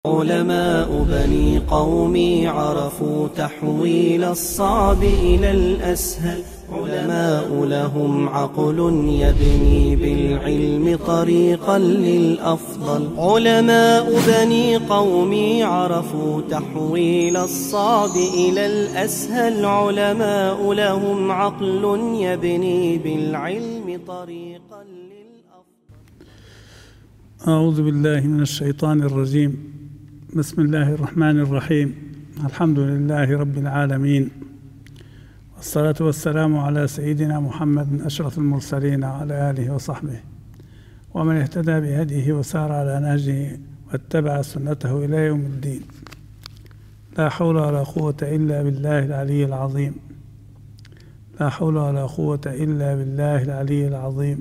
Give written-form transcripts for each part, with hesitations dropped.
علماء بني قومي عرفوا تحويل الصعب إلى الأسهل. علماء لهم عقل يبني بالعلم طريقا للأفضل. علماء بني قومي عرفوا تحويل الصعب إلى الأسهل. علماء لهم عقل يبني بالعلم طريقا للأفضل. أعوذ بالله من الشيطان الرجيم. بسم الله الرحمن الرحيم. الحمد لله رب العالمين، والصلاة والسلام على سيدنا محمد أشرف المرسلين وعلى آله وصحبه ومن اهتدى بهديه وسار على نهجه واتبع سنته إلى يوم الدين. لا حول ولا قوة إلا بالله العلي العظيم. لا حول ولا قوة إلا بالله العلي العظيم.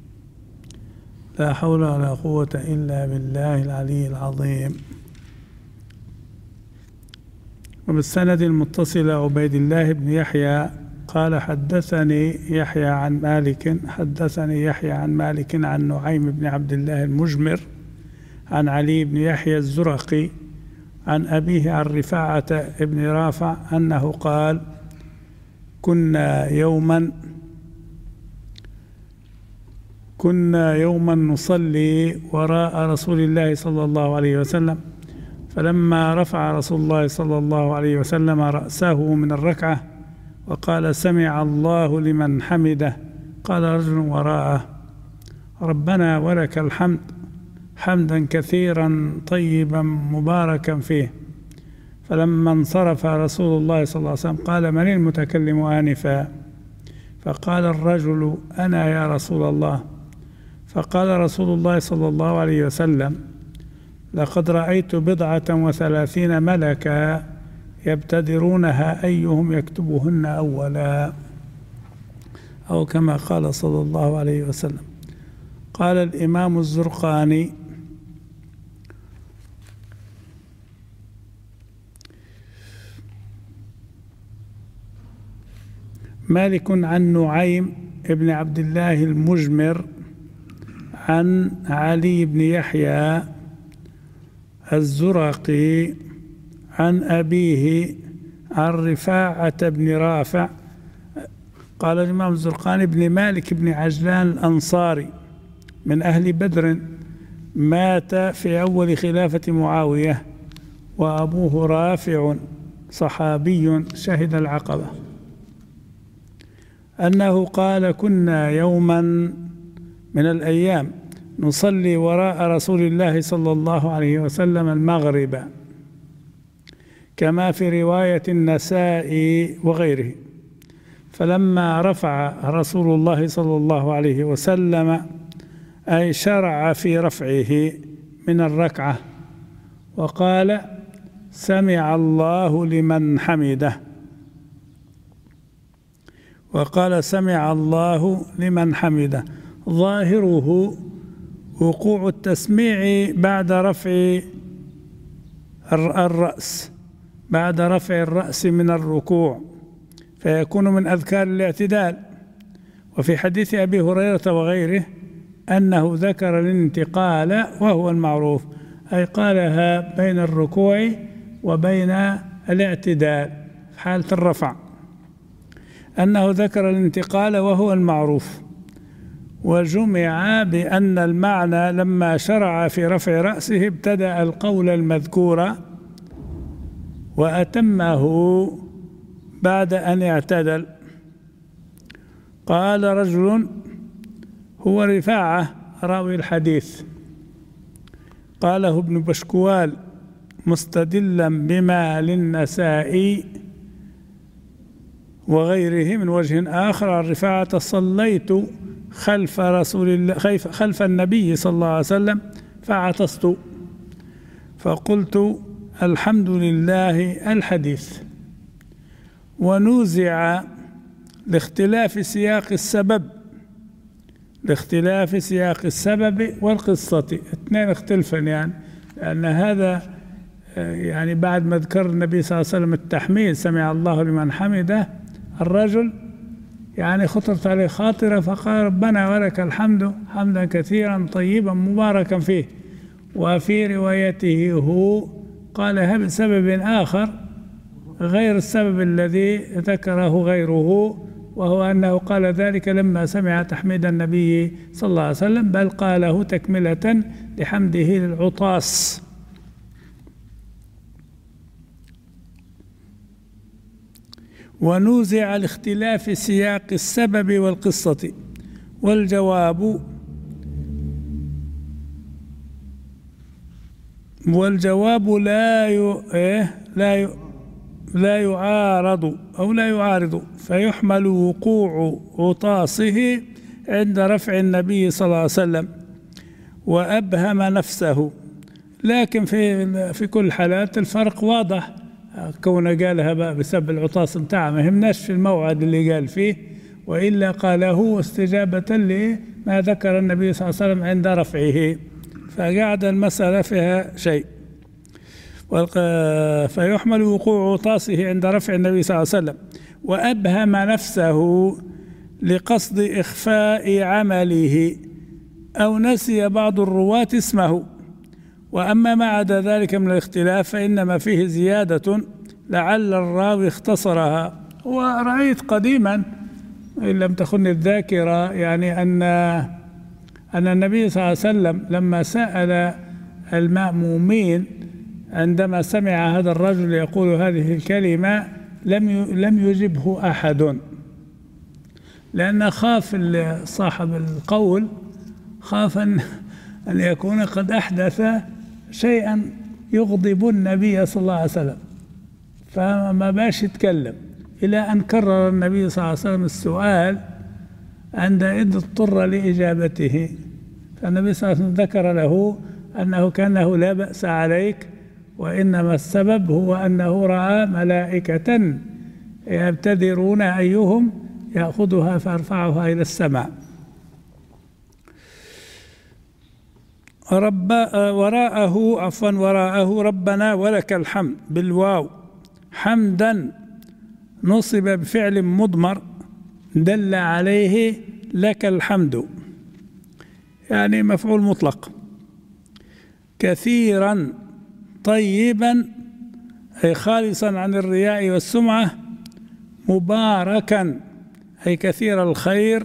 لا حول ولا قوة إلا بالله العلي العظيم. وبالسند المتصل عبيد الله بن يحيى قال حدثني يحيى عن مالك عن نعيم بن عبد الله المجمر عن علي بن يحيى الزرقي عن أبيه عن رفاعة بن رافع أنه قال: كنا يوما نصلي وراء رسول الله صلى الله عليه وسلم، فلما رفع رسول الله صلى الله عليه وسلم رأسه من الركعة وقال: سمع الله لمن حمده، قال رجل وراءه: ربنا ولك الحمد حمدا كثيرا طيبا مباركا فيه. فلما انصرف رسول الله صلى الله عليه وسلم قال: من المتكلم آنفا؟ فقال الرجل: أنا يا رسول الله. فقال رسول الله صلى الله عليه وسلم: لقد رأيت 37 ملكا يبتدرونها أيهم يكتبهن أولا، أو كما قال صلى الله عليه وسلم. قال الإمام الزرقاني: مالك عن نعيم ابن عبد الله المجمر عن علي بن يحيى الزرقي عن أبيه عن رفاعة بن رافع. قال الإمام الزرقاني: بن مالك بن عجلان الأنصاري من أهل بدر، مات في أول خلافة معاوية، وأبوه رافع صحابي شهد العقبة، أنه قال: كنا يوما من الأيام نصلي وراء رسول الله صلى الله عليه وسلم المغرب، كما في رواية النسائي وغيره، فلما رفع رسول الله صلى الله عليه وسلم أي شرع في رفعه من الركعة وقال: سمع الله لمن حمده، وقال: سمع الله لمن حمده. ظاهره وقوع التسميع بعد رفع الرأس، بعد رفع الرأس من الركوع، فيكون من أذكار الاعتدال. وفي حديث أبي هريرة وغيره أنه ذكر الانتقال وهو المعروف، أي قالها بين الركوع وبين الاعتدال في حالة الرفع، أنه ذكر الانتقال وهو المعروف. وجمع بأن المعنى لما شرع في رفع رأسه ابتدأ القول المذكور وأتمه بعد أن اعتدل. قال رجل: هو رفاعة راوي الحديث، قاله ابن بشكوال مستدلا بما للنسائي وغيره من وجه آخر عن رفاعة: صليت خلف رسول الله خلف النبي صلى الله عليه وسلم فعطست فقلت: الحمد لله الحديث. ونوزع لاختلاف سياق السبب والقصة، اثنين اختلفن يعني، لأن هذا يعني بعد ما ذكر النبي صلى الله عليه وسلم التحميد سمع الله لمن حمده، الرجل يعني خطرت عليه خاطرة فقال: ربنا ولك الحمد حمدا كثيرا طيبا مباركا فيه. وفي روايته هو قالها بسبب آخر غير السبب الذي ذكره غيره، وهو أنه قال ذلك لما سمع تحميد النبي صلى الله عليه وسلم، بل قاله تكملة لحمده للعطاس. ونوزع الاختلاف في سياق السبب والقصة، والجواب لا يعارض، فيحمل وقوع عطاسه عند رفع النبي صلى الله عليه وسلم وأبهم نفسه. لكن في كل الحالات الفرق واضح، كونه قالها بقى بسبب العطاس متاعه ما يهمناش في الموعد اللي قال فيه، وإلا قاله استجابة لما ذكر النبي صلى الله عليه وسلم عند رفعه، فقعد المسألة فيها شيء. فيحمل وقوع عطاسه عند رفع النبي صلى الله عليه وسلم وأبهم نفسه لقصد إخفاء عمله، أو نسي بعض الرواة اسمه. وأما ما عدا ذلك من الاختلاف فإنما فيه زيادة لعل الراوي اختصرها. ورأيت قديما إن لم تخن الذاكرة يعني أن النبي صلى الله عليه وسلم لما سأل المأمومين عندما سمع هذا الرجل يقول هذه الكلمة لم يجبه أحد، لأن خاف صاحب القول خاف أن يكون قد أحدث شيئا يغضب النبي صلى الله عليه وسلم، فما باش يتكلم، إلى أن كرر النبي صلى الله عليه وسلم السؤال عندئذ اضطر لإجابته. فالنبي صلى الله عليه وسلم ذكر له أنه كأنه لا بأس عليك، وإنما السبب هو أنه رأى ملائكة يبتدرون أيهم يأخذها فيرفعها إلى السماء. وراءه ربنا ولك الحمد بالواو حمدا نصب بفعل مضمر دل عليه لك الحمد، يعني مفعول مطلق. كثيرا طيبا أي خالصا عن الرياء والسمعة، مباركا أي كثير الخير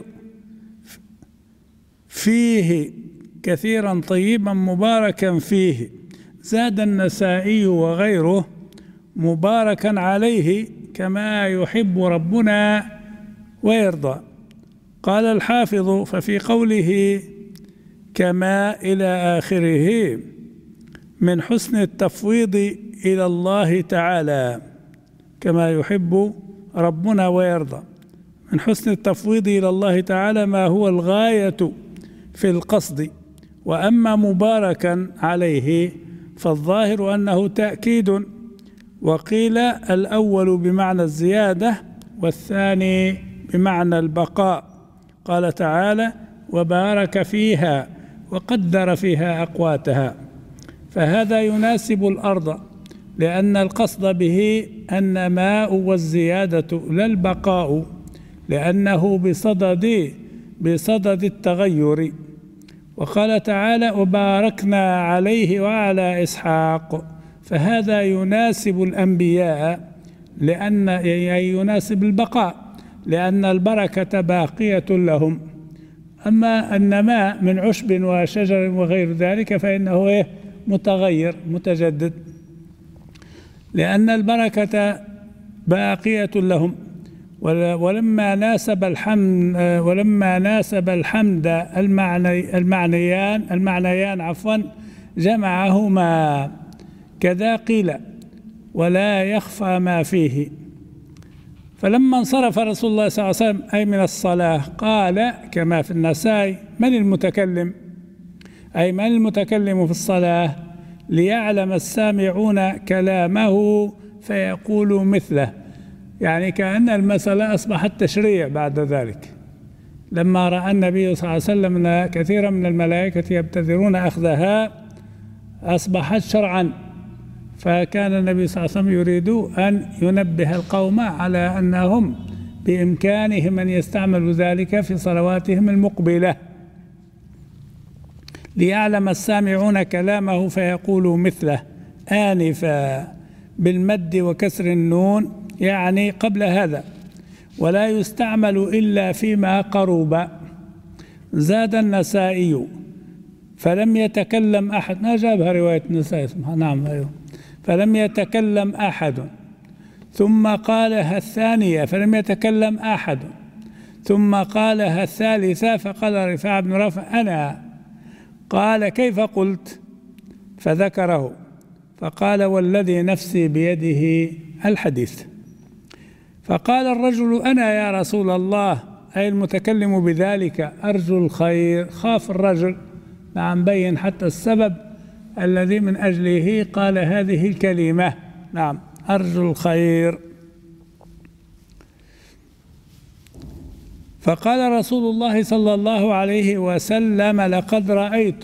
فيه، كثيرا طيبا مباركا فيه. زاد النسائي وغيره مباركا عليه كما يحب ربنا ويرضى. قال الحافظ ففي قوله كما إلى آخره من حسن التفويض إلى الله تعالى، كما يحب ربنا ويرضى، من حسن التفويض إلى الله تعالى ما هو الغاية في القصد. وأما مباركا عليه فالظاهر أنه تأكيد، وقيل الأول بمعنى الزيادة والثاني بمعنى البقاء. قال تعالى وبارك فيها وقدر فيها أقواتها، فهذا يناسب الأرض، لأن القصد به النماء والزيادة لا البقاء، لأنه بصدد التغير. وقال تعالى وباركنا عليه وعلى إسحاق، فهذا يناسب الأنبياء لأن يناسب البقاء، لأن البركة باقية لهم. أما النماء من عشب وشجر وغير ذلك فإنه متغير متجدد، لأن البركة باقية لهم. ولما ناسب الحمد المعنيان جمعهما، كذا قيل ولا يخفى ما فيه. فلما انصرف رسول الله صلى الله عليه وسلم أي من الصلاة قال كما في النسائي من المتكلم، أي من المتكلم في الصلاة، ليعلم السامعون كلامه فيقولوا مثله. يعني كأن المسألة أصبحت تشريع بعد ذلك، لما رأى النبي صلى الله عليه وسلم أن كثيرا من الملائكة يبتدرون أخذها أصبحت شرعا. فكان النبي صلى الله عليه وسلم يريد أن ينبه القوم على أنهم بإمكانهم أن يستعملوا ذلك في صلواتهم المقبلة، ليعلم السامعون كلامه فيقولوا مثله آنفا بالمد وكسر النون، يعني قبل هذا، ولا يستعمل إلا فيما قرب. زاد النسائي فلم يتكلم أحد، ما جابها رواية النسائي، نعم أيوه، فلم يتكلم أحد، ثم قالها الثانية فلم يتكلم أحد، ثم قالها الثالثة فقال رفاعة بن رافع أنا، قال كيف قلت؟ فذكره، فقال والذي نفسي بيده الحديث. فقال الرجل أنا يا رسول الله، أي المتكلم بذلك، أرجو الخير. خاف الرجل، نعم، بين حتى السبب الذي من أجله قال هذه الكلمة، نعم، أرجو الخير. فقال رسول الله صلى الله عليه وسلم لقد رأيت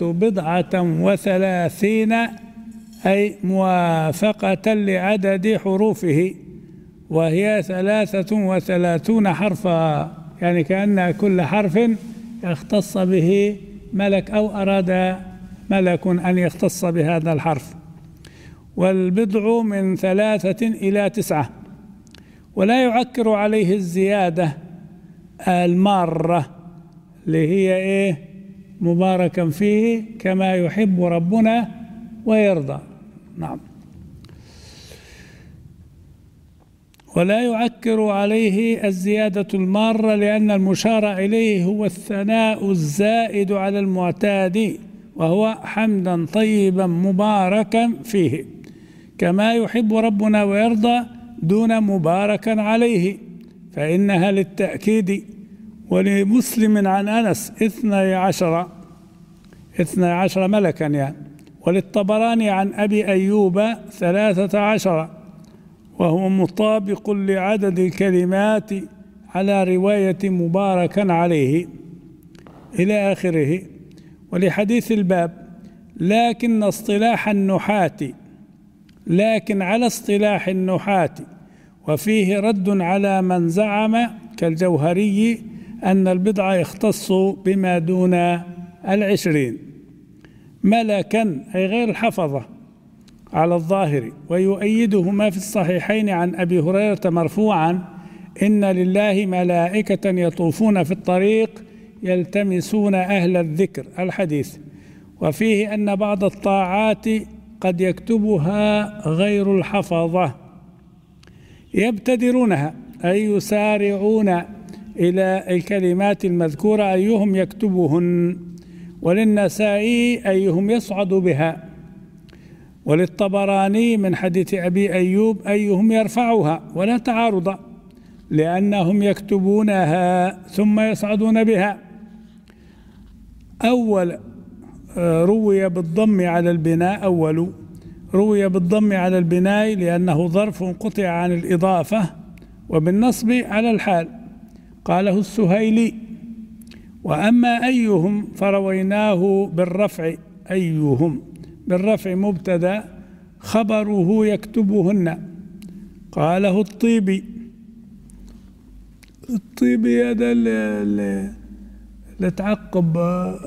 37 أي موافقة لعدد حروفه، وهي 33 حرفا، يعني كأن كل حرف يختص به ملك أو أراد ملك أن يختص بهذا الحرف. والبضع من 3 إلى 9، ولا يعكر عليه الزيادة المارة اللي هي إيه؟ مباركا فيه كما يحب ربنا ويرضى، نعم. ولا يعكر عليه الزيادة المارة، لأن المشار إليه هو الثناء الزائد على المعتاد، وهو حمدا طيبا مباركا فيه كما يحب ربنا ويرضى، دون مباركا عليه، فإنها للتأكيد. ولمسلم عن أنس 12 ملكا يعني. وللطبراني عن أبي أيوب 13، وهو مطابق لعدد الكلمات على رواية مباركا عليه إلى آخره. ولحديث الباب لكن على اصطلاح النحاة، وفيه رد على من زعم كالجوهري أن البضع يختص بما دون 20 ملكا، أي غير الحفظة على الظاهر. ويؤيده ما في الصحيحين عن أبي هريرة مرفوعا إن لله ملائكة يطوفون في الطريق يلتمسون أهل الذكر، الحديث. وفيه أن بعض الطاعات قد يكتبها غير الحفظة يبتدرونها، أي يسارعون إلى الكلمات المذكورة أيهم يكتبهن. وللنسائي أيهم يصعد بها. وللطبراني من حديث أبي أيوب أيهم يرفعها، ولا تعارض، لأنهم يكتبونها ثم يصعدون بها. أول روي بالضم على البناء، أول روي بالضم على البناء لأنه ظرف قطع عن الإضافة، وبالنصب على الحال، قاله السهيلي. وأما أيهم فرويناه بالرفع، أيهم بالرفع مبتدأ، خبره يكتبهن، قاله الطيبي. الطيبي هذا اللي تعقب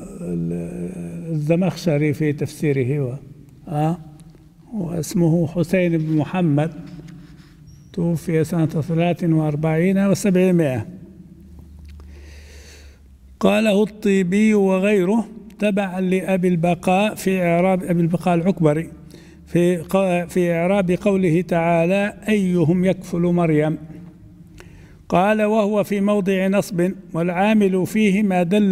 الزمخشري في تفسيره، واسمه حسين بن محمد، توفي سنة 43 و700. قاله الطيبي وغيره تبعا لأبي البقاء في إعراب أبي البقاء العكبري في إعراب قوله تعالى أيهم يكفل مريم. قال وهو في موضع نصب، والعامل فيه ما دل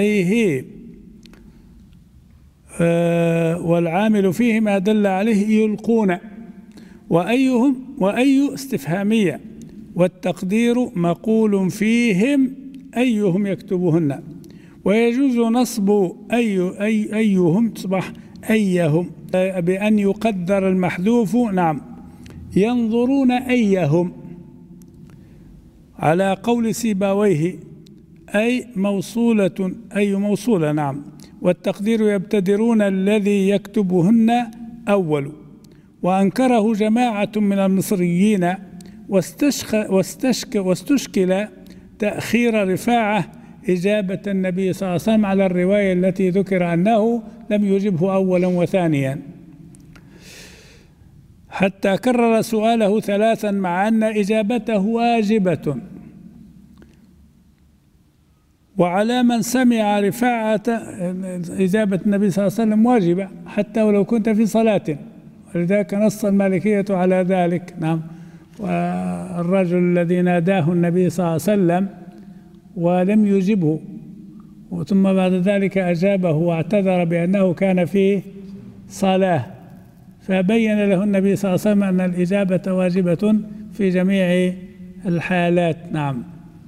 عليه يلقون. وأيهم وأي استفهامية، والتقدير مقول فيهم أيهم يكتبهن. ويجوز نصب أيهم تصبح أيهم بأن يقدر المحذوف، نعم، ينظرون أيهم، على قول سيبويه أي موصولة، أي موصولة، نعم. والتقدير يبتدرون الذي يكتبهن أول. وأنكره جماعة من المصريين، واستشكل تأخير رفاعة إجابة النبي صلى الله عليه وسلم على الرواية التي ذكر أنه لم يجبه أولا وثانيا، حتى كرر سؤاله ثلاثا مع أن إجابته واجبة. وعلى من سمع رفاعة، إجابة النبي صلى الله عليه وسلم واجبة حتى ولو كنت في صلاة، ولذلك نص المالكية على ذلك. نعم. والرجل الذي ناداه النبي صلى الله عليه وسلم ولم يجبه، ثم بعد ذلك أجابه واعتذر بأنه كان في صلاة، فبين له النبي صلى الله عليه وسلم أن الإجابة واجبة في جميع الحالات. نعم.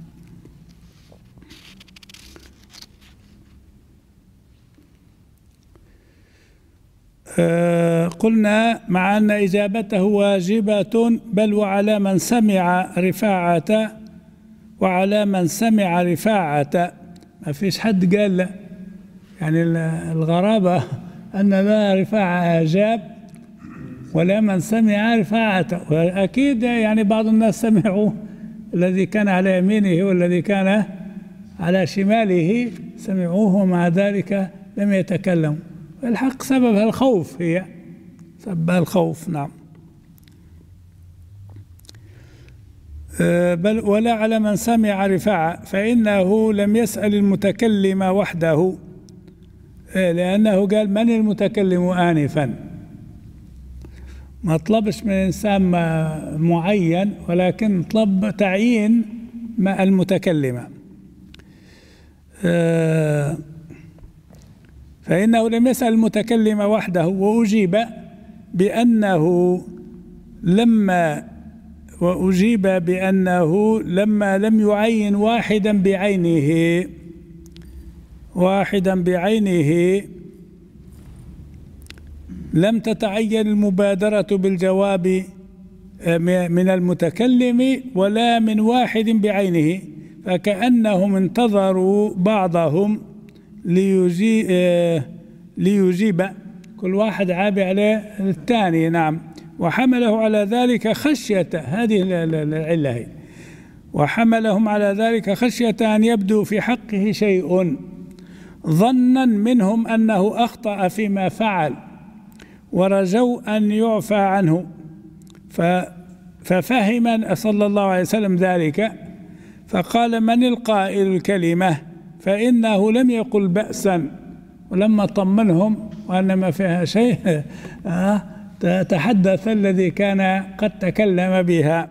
قلنا مع أن إجابته واجبة، بل وعلى من سمع رفاعة، وعلى من سمع رفاعة، ما فيش حد قال لا، يعني الغرابة أن لا رفاعة أجاب ولا من سمع رفاعة. وأكيد يعني بعض الناس سمعوا الذي كان على يمينه والذي كان على شماله سمعوه، ومع ذلك لم يتكلموا. الحق سببها الخوف، هي سببها الخوف. نعم. بل ولا على من سمع رفاعة، فإنه لم يسأل المتكلم وحده، لأنه قال من المتكلم آنفا، ما طلبش من إنسان معين، ولكن طلب تعيين مع المتكلم. فإنه لم يسأل المتكلم وحده، وأجيب بأنه لما لم يعين واحدا بعينه لم تتعين المبادرة بالجواب من المتكلم ولا من واحد بعينه، فكأنهم انتظروا بعضهم ليجيب، كل واحد عابي عليه الثاني. نعم. وحمله على ذلك خشية، هذه العلة هي، وحملهم على ذلك خشية أن يبدو في حقه شيء، ظنا منهم أنه أخطأ فيما فعل، ورجوا أن يعفى عنه. ففهم صلى الله عليه وسلم ذلك، فقال من القائل الكلمة، فإنه لم يقل بأسا. ولما طمنهم وأن ما فيها شيء تحدث الذي كان قد تكلم بها،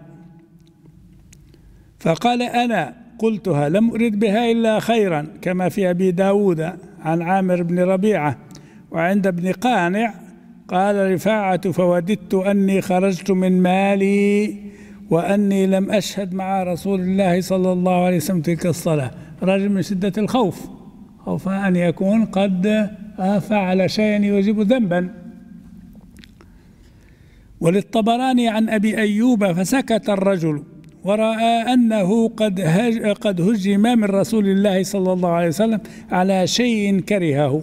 فقال أنا قلتها لم أرد بها إلا خيرا، كما في أبي داود عن عامر بن ربيعة. وعند ابن قانع قال رفاعة فوددت أني خرجت من مالي وأني لم أشهد مع رسول الله صلى الله عليه وسلم تلك الصلاة، رجل من شدة الخوف، خوف أن يكون قد فعل شيئا يوجب ذنبا. وللطبراني عن أبي أيوب فسكت الرجل ورأى أنه قد هجم من رسول الله صلى الله عليه وسلم على شيء كرهه،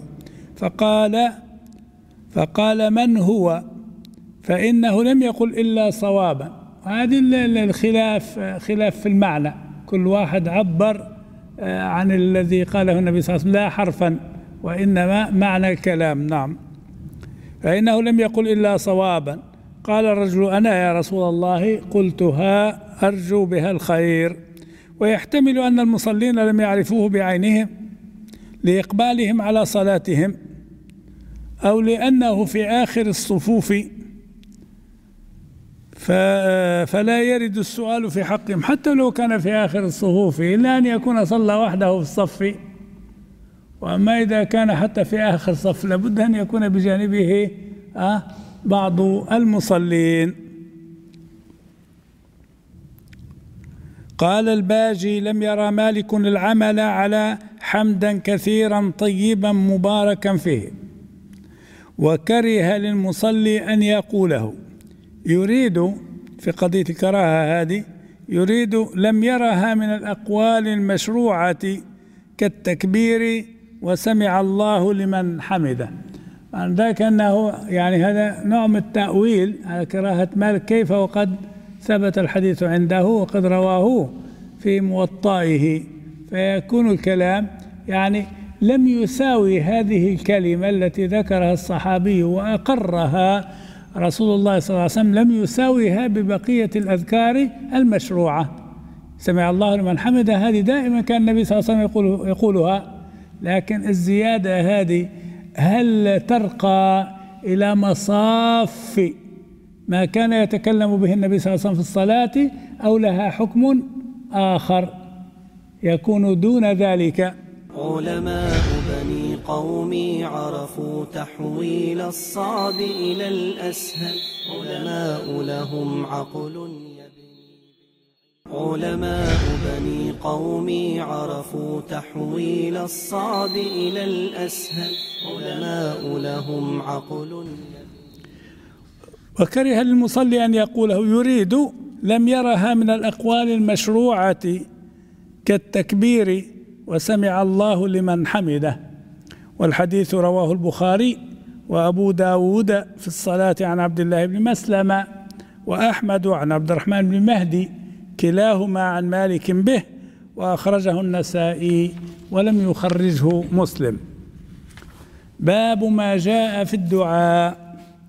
فقال من هو، فإنه لم يقل إلا صوابا. هذه الخلاف خلاف في المعنى، كل واحد عبر عن الذي قاله النبي صلى الله عليه وسلم لا حرفا وإنما معنى الكلام. نعم. فإنه لم يقل إلا صوابا. قال الرجل أنا يا رسول الله قلتها أرجو بها الخير. ويحتمل أن المصلين لم يعرفوه بعينهم لإقبالهم على صلاتهم، أو لأنه في آخر الصفوف فلا يرد السؤال في حقهم حتى لو كان في آخر الصفوف، إلا أن يكون صلى وحده في الصف. وأما إذا كان حتى في آخر الصف لابد أن يكون بجانبه بعض المصلين. قال الباجي لم يرى مالك العمل على حمدا كثيرا طيبا مباركا فيه، وكره للمصلي أن يقوله. يريد في قضية الكراهة هذه، يريد لم يرها من الأقوال المشروعة كالتكبير وسمع الله لمن حمده. عن ذلك أنه يعني هذا نوع من التأويل على كراهة مالك، كيف وقد ثبت الحديث عنده وقد رواه في موطئه، فيكون الكلام يعني لم يساوي هذه الكلمة التي ذكرها الصحابي وأقرها رسول الله صلى الله عليه وسلم، لم يساويها ببقية الأذكار المشروعة. سمع الله لمن حمده هذه دائما كان النبي صلى الله عليه وسلم يقولها، لكن الزيادة هذه هل ترقى إلى مصاف ما كان يتكلم به النبي صلى الله عليه وسلم في الصلاة، أو لها حكم آخر يكون دون ذلك؟ علماء بني قومي عرفوا تحويل الصعب إلى الأسهل، علماء لهم عقل علماء بني قومي عرفوا تحويل الصعب إلى الأسهل، علماء لهم عقل. وكره للمصلي أن يقوله يريد لم يرها من الأقوال المشروعة كالتكبير وسمع الله لمن حمده. والحديث رواه البخاري وأبو داود في الصلاة عن عبد الله بن مسلمة، وأحمد عن عبد الرحمن بن مهدي، كلاهما عن مالك به، وأخرجه النسائي ولم يخرجه مسلم. باب ما جاء في الدعاء.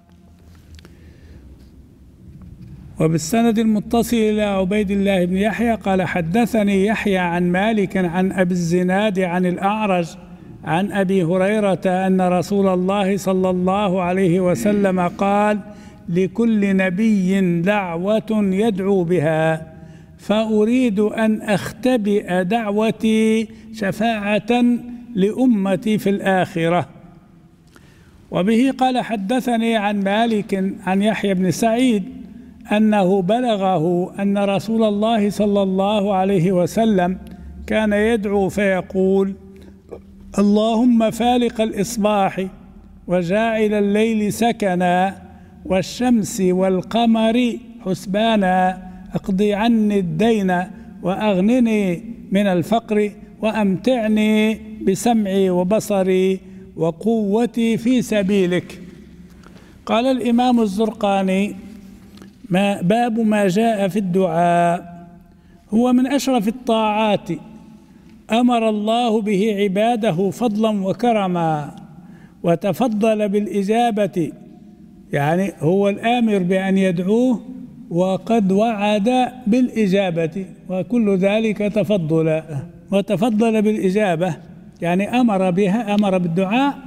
وبالسند المتصل إلى عبيد الله بن يحيى قال حدثني يحيى عن مالك عن أبي الزناد عن الأعرج عن أبي هريرة أن رسول الله صلى الله عليه وسلم قال: لكل نبي دعوة يدعو بها، فأريد أن أختبئ دعوتي شفاعة لأمتي في الآخرة. وبه قال حدثني عن مالك عن يحيى بن سعيد أنه بلغه أن رسول الله صلى الله عليه وسلم كان يدعو فيقول: اللهم فالق الإصباح وجاعل الليل سكنا والشمس والقمر حسبانا، اقضي عني الدين وأغنني من الفقر وأمتعني بسمعي وبصري وقوتي في سبيلك. قال الإمام الزرقاني: باب ما جاء في الدعاء هو من أشرف الطاعات أمر الله به عباده فضلا وكرما، وتفضل بالإجابة، يعني هو الآمر بأن يدعوه وقد وعد بالإجابة، وكل ذلك تفضل. وتفضل بالإجابة يعني أمر بها، أمر بالدعاء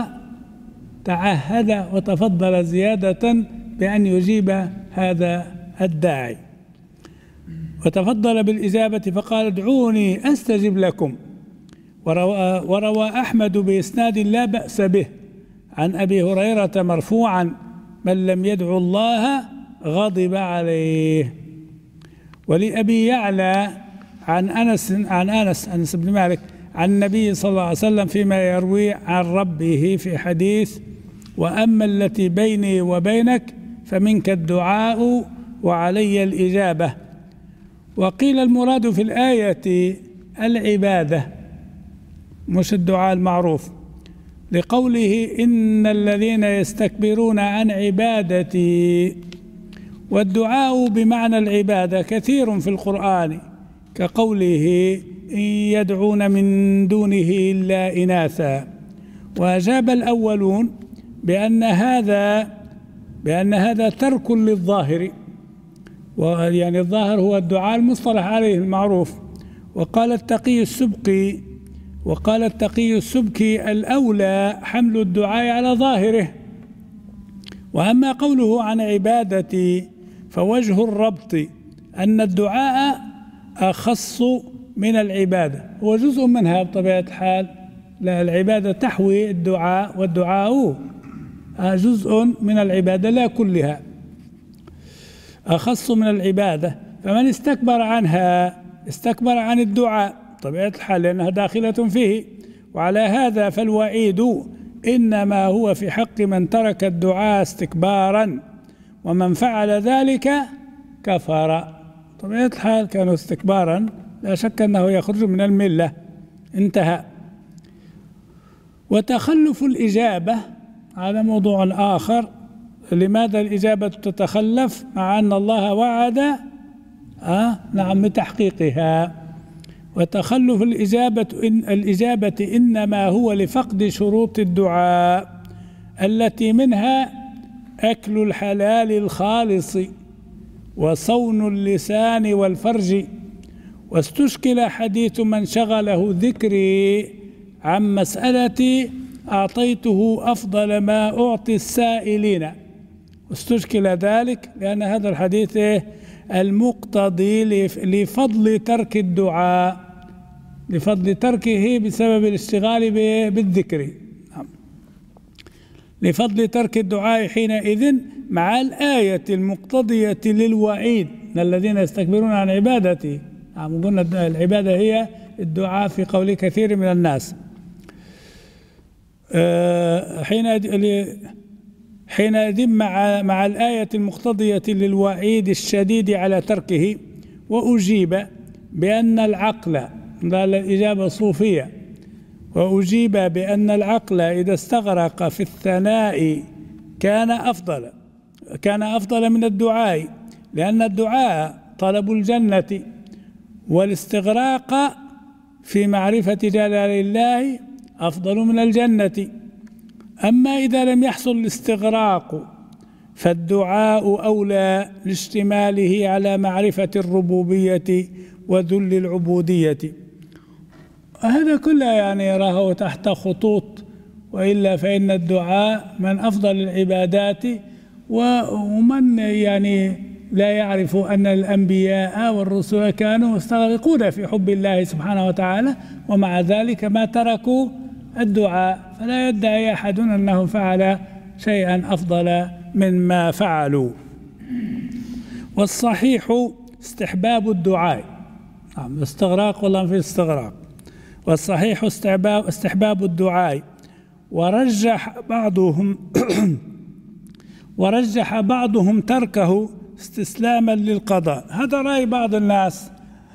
وتعهد وتفضل زيادة بأن يجيب هذا الداعي. وتفضل بالإجابة فقال: ادعوني أستجب لكم. وروى أحمد بإسناد لا بأس به عن أبي هريرة مرفوعا: من لم يدعو الله غضب عليه. ولأبي يعلى عن أنس بن مالك عن النبي صلى الله عليه وسلم فيما يروي عن ربه في حديث: وأما التي بيني وبينك فمنك الدعاء وعلي الإجابة. وقيل المراد في الآية العبادة مش الدعاء المعروف، لقوله: إن الذين يستكبرون عن عبادتي. والدعاء بمعنى العبادة كثير في القرآن، كقوله: إن يدعون من دونه إلا إناثا. وأجاب الأولون بأن هذا ترك للظاهر، ويعني الظاهر هو الدعاء المصطلح عليه المعروف. وقال التقي السبكي الأولى حمل الدعاء على ظاهره. وأما قوله عن عبادتي فوجه الربط أن الدعاء أخص من العبادة، هو جزء منها بطبيعة الحال. لا، العبادة تحوي الدعاء، والدعاء جزء من العبادة لا كلها، أخص من العبادة. فمن استكبر عنها استكبر عن الدعاء طبيعة الحال، لأنها داخلة فيه. وعلى هذا فالوعيد إنما هو في حق من ترك الدعاء استكبارا، ومن فعل ذلك كفر. طبيعة الحال كانوا استكبارا، لا شك أنه يخرج من الملة. انتهى. وتخلف الإجابة هذا موضوع آخر. لماذا الإجابة تتخلف مع أن الله وعد نعم بتحقيقها؟ وتخلف الإجابة إنما هو لفقد شروط الدعاء التي منها أكل الحلال الخالص وصون اللسان والفرج. واستشكل حديث من شغله ذكري عن مسألتي أعطيته أفضل ما أعطي السائلين. واستشكل ذلك لأن هذا الحديث المقتضي لفضل ترك الدعاء، لفضل تركه بسبب الاشتغال بالذكر، لفضل ترك الدعاء حينئذ مع الآية المقتضية للوعيد من الذين يستكبرون عن عبادتي. قلنا العبادة هي الدعاء في قول كثير من الناس. حينئذ مع الآية المقتضية للوعيد الشديد على تركه. وأجيب بأن العقل، الإجابة الصوفية، وأجيب بأن العقل إذا استغرق في الثناء كان أفضل من الدعاء، لأن الدعاء طلب الجنة، والاستغراق في معرفة جلال الله أفضل من الجنة. أما إذا لم يحصل الاستغراق فالدعاء أولى لاشتماله على معرفة الربوبية وذل العبودية. هذا كله يعني يراه تحت خطوط، وإلا فإن الدعاء من أفضل العبادات. ومن يعني لا يعرف أن الأنبياء والرسل كانوا يستغرقون في حب الله سبحانه وتعالى، ومع ذلك ما تركوا الدعاء. فلا يدعي أحد أنه فعل شيئا أفضل مما فعلوا. والصحيح استحباب الدعاء، استغراق والله في استغراق. والصحيح استحباب الدعاء. ورجح بعضهم تركه استسلاما للقضاء. هذا رأي بعض الناس.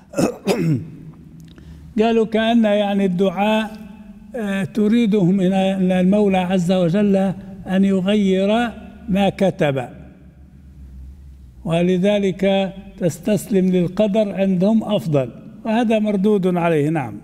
قالوا كأن يعني الدعاء تريده من المولى عز وجل أن يغير ما كتب، ولذلك تستسلم للقدر عندهم أفضل، وهذا مردود عليه. نعم.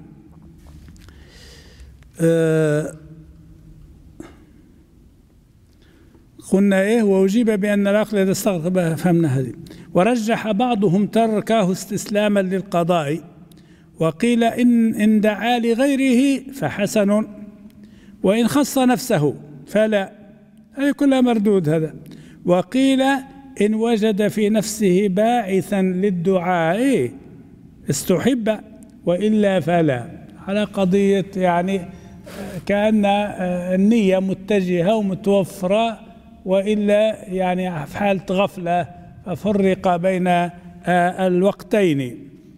قلنا إيه؟ وأجيب بأن العقل إذا استغرق، فهمنا هذه. ورجح بعضهم تركه استسلاما للقضاء، وقيل إن دعا لغيره فحسن، وإن خص نفسه فلا. هذه كلها مردود هذا. وقيل إن وجد في نفسه باعثا للدعاء استحب، وإلا فلا. على قضية يعني كأن النية متجهة ومتوفرة، وإلا يعني في حالة غفلة ففرق بين الوقتين.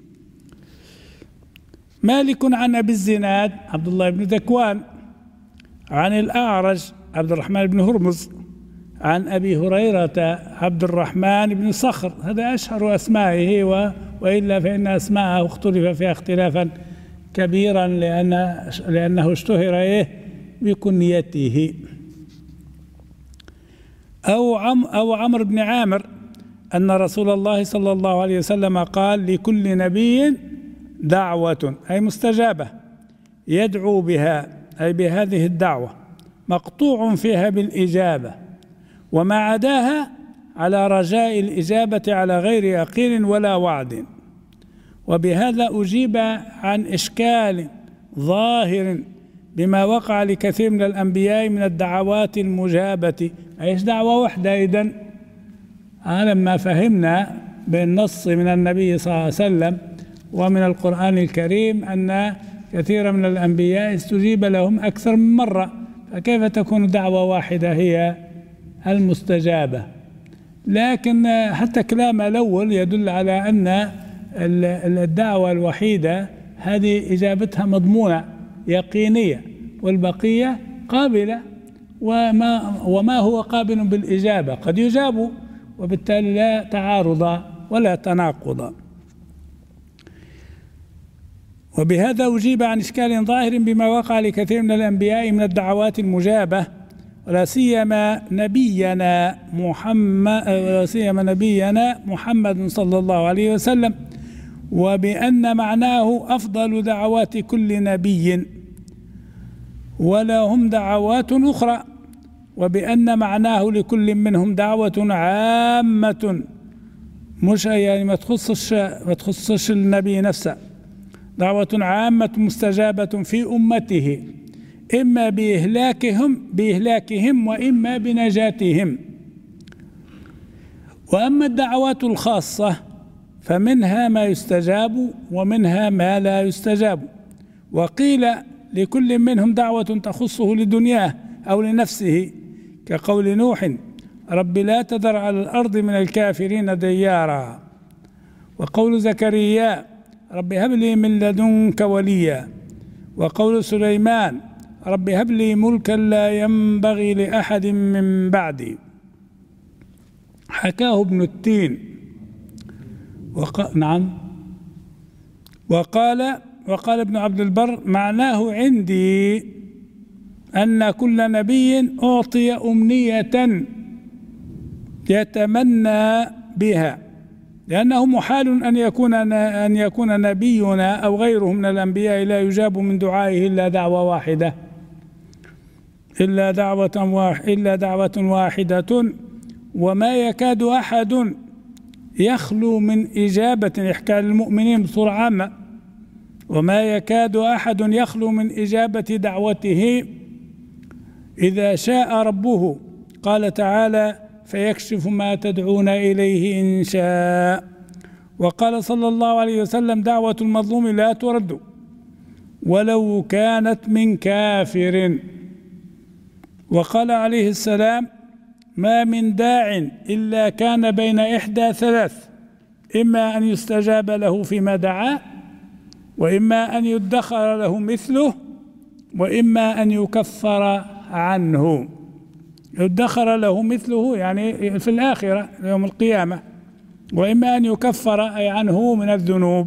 مالك عن أبي الزناد عبد الله بن ذكوان عن الأعرج عبد الرحمن بن هرمز عن أبي هريرة عبد الرحمن بن صخر. هذا أشهر أسمائه، وإلا فإن أسماءه اختلف فيها اختلافا كبيرا لأنه اشتهر بكنيته. أو عمرو بن عامر أن رسول الله صلى الله عليه وسلم قال: لكل نبي دعوة، أي مستجابة، يدعو بها، أي بهذه الدعوة، مقطوع فيها بالإجابة، وما عداها على رجاء الإجابة على غير يقين ولا وعد. وبهذا أجيب عن إشكال ظاهر بما وقع لكثير من الأنبياء من الدعوات المجابة. أيش دعوة واحدة إذن؟ لما فهمنا بالنص من النبي صلى الله عليه وسلم ومن القرآن الكريم أن كثير من الأنبياء استجيب لهم أكثر من مرة، فكيف تكون دعوة واحدة هي المستجابة؟ لكن حتى كلام الأول يدل على أن الدعوة الوحيدة هذه إجابتها مضمونة يقينية، والبقية قابلة، وما هو قابل بالإجابة قد يجاب، وبالتالي لا تعارض ولا تناقض. وبهذا أجيب عن إشكال ظاهر بما وقع لكثير من الأنبياء من الدعوات المجابة، ولا سيما نبينا محمد صلى الله عليه وسلم. وبأن معناه أفضل دعوات كل نبي ولهم دعوات أخرى، وبأن معناه لكل منهم دعوة عامة مش يعني ما تخصش النبي نفسه، دعوة عامة مستجابة في أمته إما بإهلاكهم وإما بنجاتهم. وأما الدعوات الخاصة فمنها ما يستجاب ومنها ما لا يستجاب. وقيل لكل منهم دعوة تخصه لدنياه أو لنفسه كقول نوح رب لا تذر على الأرض من الكافرين ديارا، وقول زكريا رب هب لي من لدنك وليا، وقول سليمان رب هب لي ملكا لا ينبغي لأحد من بعدي. حكاه ابن التين وقال ابن عبد البر معناه عندي أن كل نبي أعطي أمنية يتمنى بها، لأنه محال أن يكون نبينا أو غيره من الأنبياء لا يجاب من دعائه إلا دعوة واحدة، وما يكاد أحد يخلو من إجابة، يحكى للمؤمنين بصورة عامة، وما يكاد أحد يخلو من إجابة دعوته إذا شاء ربه، قال تعالى فيكشف ما تدعون إليه إن شاء. وقال صلى الله عليه وسلم دعوة المظلوم لا ترد ولو كانت من كافر. وقال عليه السلام ما من داع إلا كان بين إحدى ثلاث، إما أن يستجاب له فيما دعا، وإما أن يدخر له مثله، وإما أن يكفر عنه. يدخر له مثله يعني في الآخرة يوم القيامة، وإما أن يكفر أي عنه من الذنوب.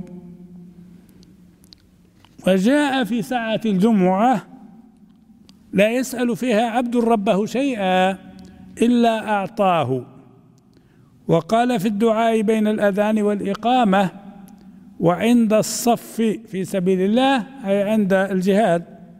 وجاء في ساعة الجمعة لا يسأل فيها عبد ربه شيئا إلا أعطاه. وقال في الدعاء بين الأذان والإقامة وعند الصف في سبيل الله، أي عند الجهاد،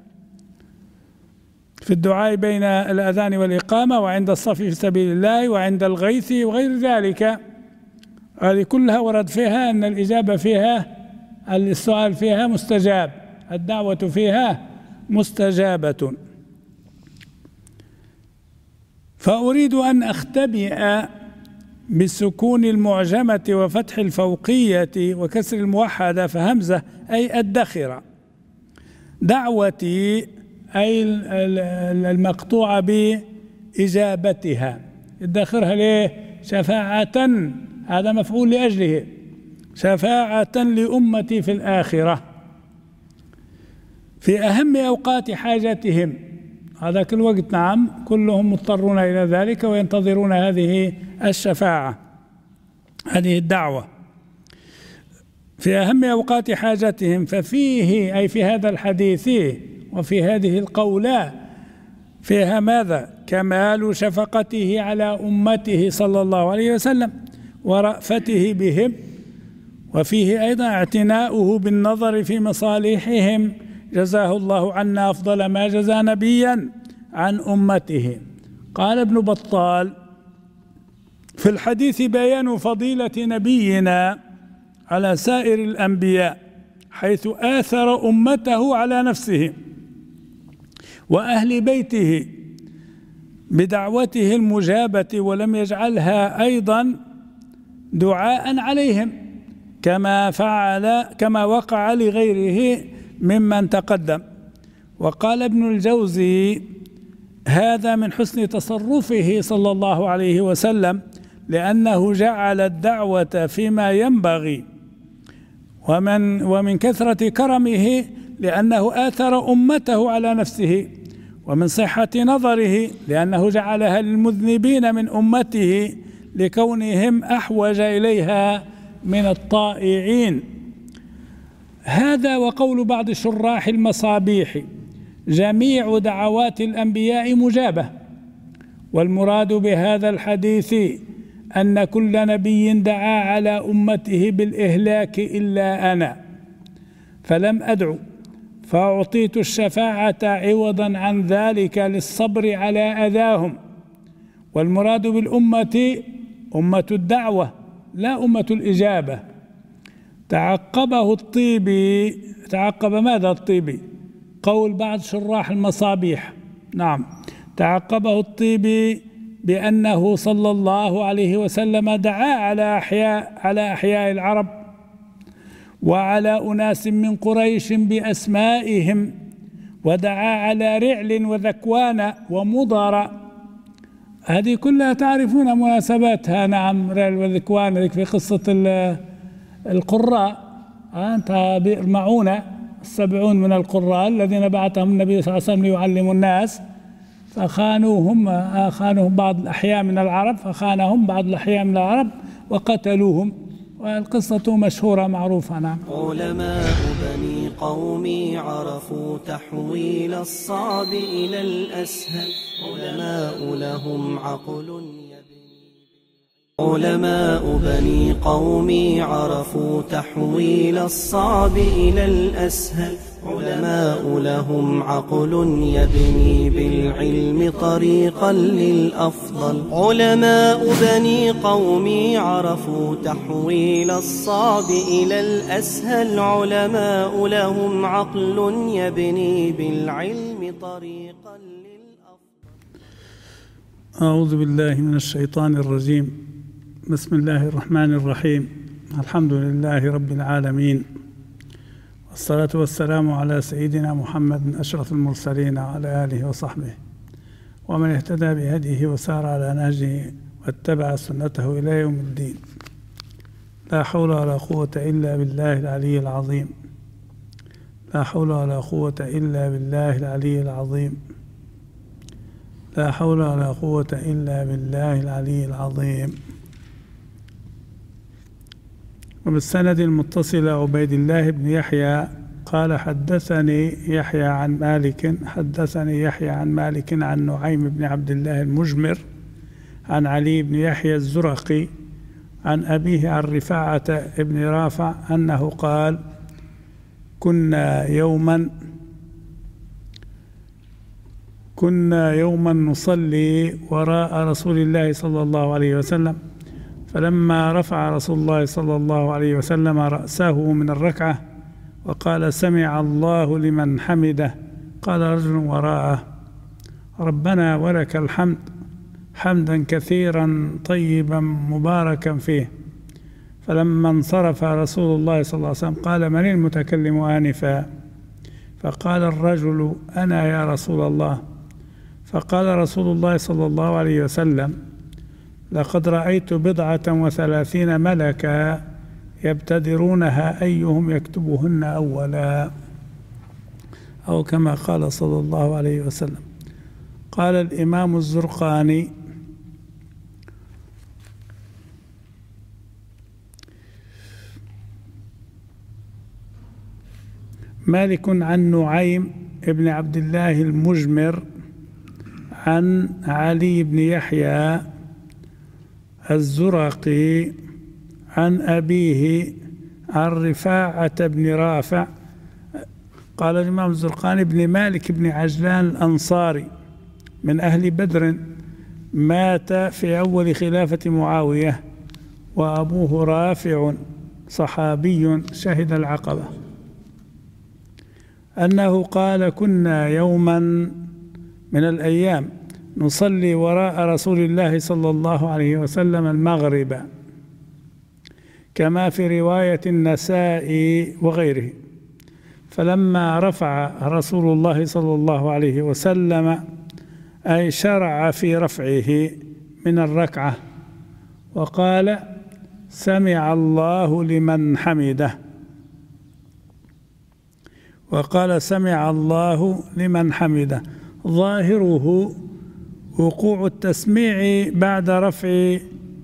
في الدعاء بين الأذان والإقامة وعند الصف في سبيل الله وعند الغيث وغير ذلك. هذه كلها ورد فيها أن الإجابة فيها، السؤال فيها مستجاب، الدعوة فيها مستجابة. فأريد أن أختبئ بالسكون المعجمة وفتح الفوقية وكسر الموحدة فهمزة أي الدخرة. دعوتي أي المقطوعة بإجابتها، الداخرها ليه؟ شفاعة، هذا مفعول لأجله، شفاعة لأمتي في الآخرة في أهم أوقات حاجتهم. هذا كل وقت، نعم، كلهم مضطرون إلى ذلك وينتظرون هذه الشفاعة، هذه الدعوة في أهم أوقات حاجتهم. ففيه أي في هذا الحديث وفي هذه القولة فيها ماذا؟ كمال شفقته على أمته صلى الله عليه وسلم ورأفته بهم، وفيه أيضا اعتناؤه بالنظر في مصالحهم، جزاه الله عنا أفضل ما جزى نبيا عن أمته. قال ابن بطال في الحديث بيان فضيلة نبينا على سائر الأنبياء، حيث آثر أمته على نفسه وأهل بيته بدعوته المجابة، ولم يجعلها أيضا دعاء عليهم كما وقع لغيره ممن تقدم. وقال ابن الجوزي هذا من حسن تصرفه صلى الله عليه وسلم، لأنه جعل الدعوة فيما ينبغي، ومن كثرة كرمه لأنه آثر أمته على نفسه، ومن صحة نظره لأنه جعلها للمذنبين من أمته لكونهم أحوج إليها من الطائعين. هذا وقول بعض شراح المصابيح جميع دعوات الأنبياء مجابة، والمراد بهذا الحديث أن كل نبي دعا على أمته بالإهلاك إلا أنا، فلم أدعو، فأعطيت الشفاعة عوضا عن ذلك للصبر على أذاهم. والمراد بالأمة أمة الدعوة لا أمة الإجابة. تعقبه الطيبي. تعقب ماذا الطيبي؟ قول بعض شراح المصابيح. نعم، تعقبه الطيبي بأنه صلى الله عليه وسلم دعا على أحياء العرب وعلى أناس من قريش بأسمائهم، ودعا على رعل وذكوان ومضر. هذه كلها تعرفون مناسباتها. نعم، رعل وذكوان في قصة القراء. أنت بئر معونة 70 من القراء الذين بعثهم النبي صلى الله عليه وسلم ليعلموا الناس، فخانوهم بعض الأحياء من العرب، فخانهم بعض الأحياء من العرب وقتلوهم، والقصة مشهورة معروفة. نعم. علماء بني قومي عرفوا تحويل الصعب إلى الأسهل، علماء لهم عقل علماء بني قومي عرفوا تحويل الصعب إلى الأسهل، علماء لهم عقل يبني بالعلم طريقا للأفضل. علماء بني قومي عرفوا تحويل الصعب إلى الأسهل، علماء لهم عقل يبني بالعلم طريقا للأفضل. أعوذ بالله من الشيطان الرجيم. بسم الله الرحمن الرحيم. الحمد لله رب العالمين، والصلاة والسلام على سيدنا محمد أشرف المرسلين وعلى آله وصحبه ومن اهتدى بهديه وسار على نهجه واتبع سنته إلى يوم الدين. لا حول ولا قوة إلا بالله العلي العظيم. لا حول ولا قوة إلا بالله العلي العظيم. لا حول ولا قوة إلا بالله العلي العظيم. وبالسند المتصل عبيد الله بن يحيى قال حدثني يحيى عن مالك عن نعيم بن عبد الله المجمر عن علي بن يحيى الزرقي عن أبيه عن رفاعة بن رافع أنه قال: كنا يوما نصلي وراء رسول الله صلى الله عليه وسلم، فلما رفع رسول الله صلى الله عليه وسلم رأسه من الركعة وقال: سمع الله لمن حمده، قال رجل وراءه: ربنا ولك الحمد حمدا كثيرا طيبا مباركا فيه. فلما انصرف رسول الله صلى الله عليه وسلم قال: من المتكلم آنفا؟ فقال الرجل: أنا يا رسول الله. فقال رسول الله صلى الله عليه وسلم: لقد رأيت 37 ملكا يبتدرونها أيهم يكتبهن أولا، أو كما قال صلى الله عليه وسلم. قال الإمام الزرقاني: مالك عن نعيم ابن عبد الله المجمر عن علي بن يحيى الزرقي عن أبيه عن رفاعة بن رافع. قال الإمام الزرقاني: ابن مالك بن عجلان الأنصاري من أهل بدر، مات في أول خلافة معاوية، وأبوه رافع صحابي شهد العقبة، أنه قال: كنا يوما من الأيام نصلي وراء رسول الله صلى الله عليه وسلم المغرب، كما في رواية النسائي وغيره. فلما رفع رسول الله صلى الله عليه وسلم، أي شرع في رفعه من الركعة، وقال: سمع الله لمن حمده. وقال: سمع الله لمن حمده. ظاهره وقوع التسميع بعد رفع